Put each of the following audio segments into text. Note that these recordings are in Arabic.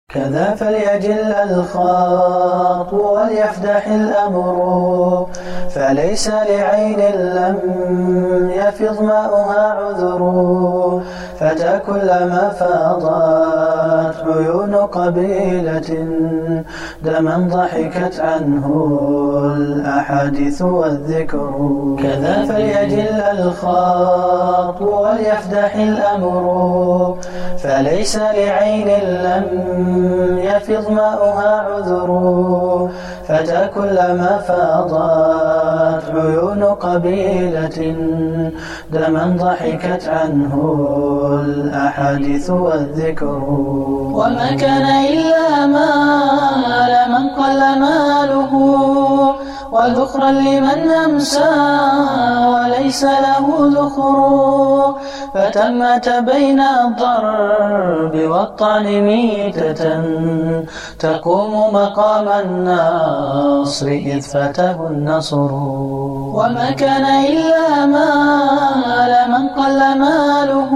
كذا فليجل الخاطب وليفدح الأمر، فليس لعين لم يفض ماؤها عذر. فتى كلما فاضت عيون قبيلة دما ضحكت عنه الأحاديث والذكر. كذا فليجل الخاطب وليفدح الأمر، فليس لعين لم يفض ماؤها عذر. فتى كلما فاضت عيون قبيلة دما ضحكت عنه الأحاديث والذكر. وما كان إلا مال من قل ماله، وذخرا لمن أمسى وليس له ذخر. فتمت بين الضرب والطعن ميتة تقوم مقام النصر إذ فاته النصر. وما كان إلا مال من قل ماله،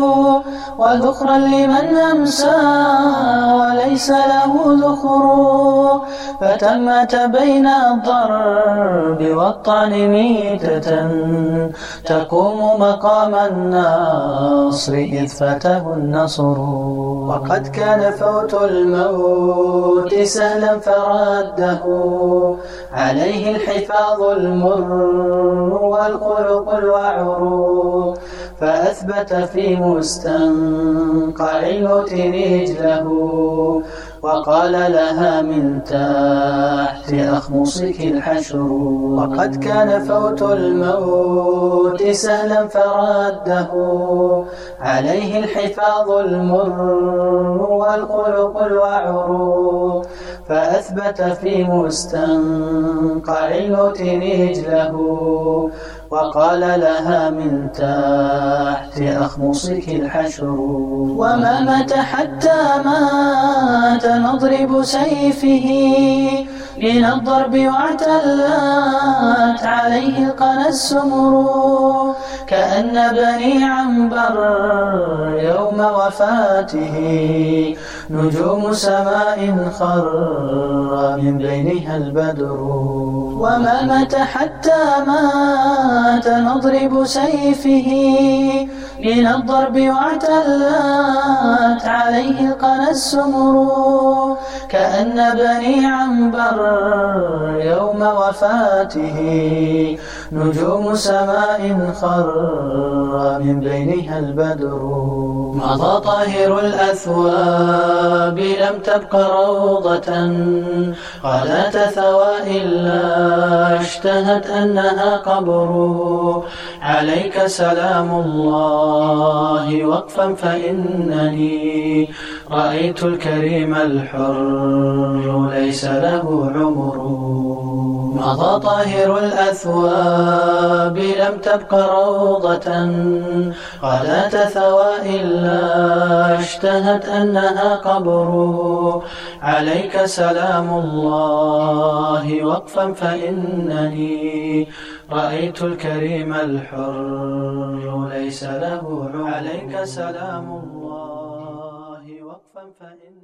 وذخرا لمن أمسى وليس له ذخر. فتمت بين الضرب والطعن ميتة تقوم مقام النصر إذ فاته النصر. وقد كان فوت الموت سهلا فرده عليه الحفاظ المر والخلق الوعر. فأثبت في مستنقع الموت رجله وقال لها من تحت أخمصك الحشر. وقد كان فوت الموت سهلا فرده عليه الحفاظ المر والخلق الوعر. فأثبت في مستنقع الموت رجله وقال لها من تحت أخمصك الحشر. وما مات حتى مات نضرب سيفه من الضرب واعتلت عليه القنا السمر. كأن بني عنبر يوم وفاته نجوم سماء خر من بينها البدر. وما مات حتى مات نضرب سيفه من الضرب واعتلت عليه القنا السمر. كأن بني عنبر يوم وفاته نجوم سماء خر من بينها البدر. مضى طاهر الأثواب لم تبق روضة قالت ثوى إلا اشتهت أنها قبر. عليك سلام الله وقفا فإنني رأيت الكريم الحر ليس له عمر. مضى طاهر الأثواب لم تبق روضة قالت ثوى إلا اشتهت أنها قبر. عليك سلام الله وقفا فإنني رأيت الكريم الحر ليس له عمر. عليك سلام الله وقفا فإنني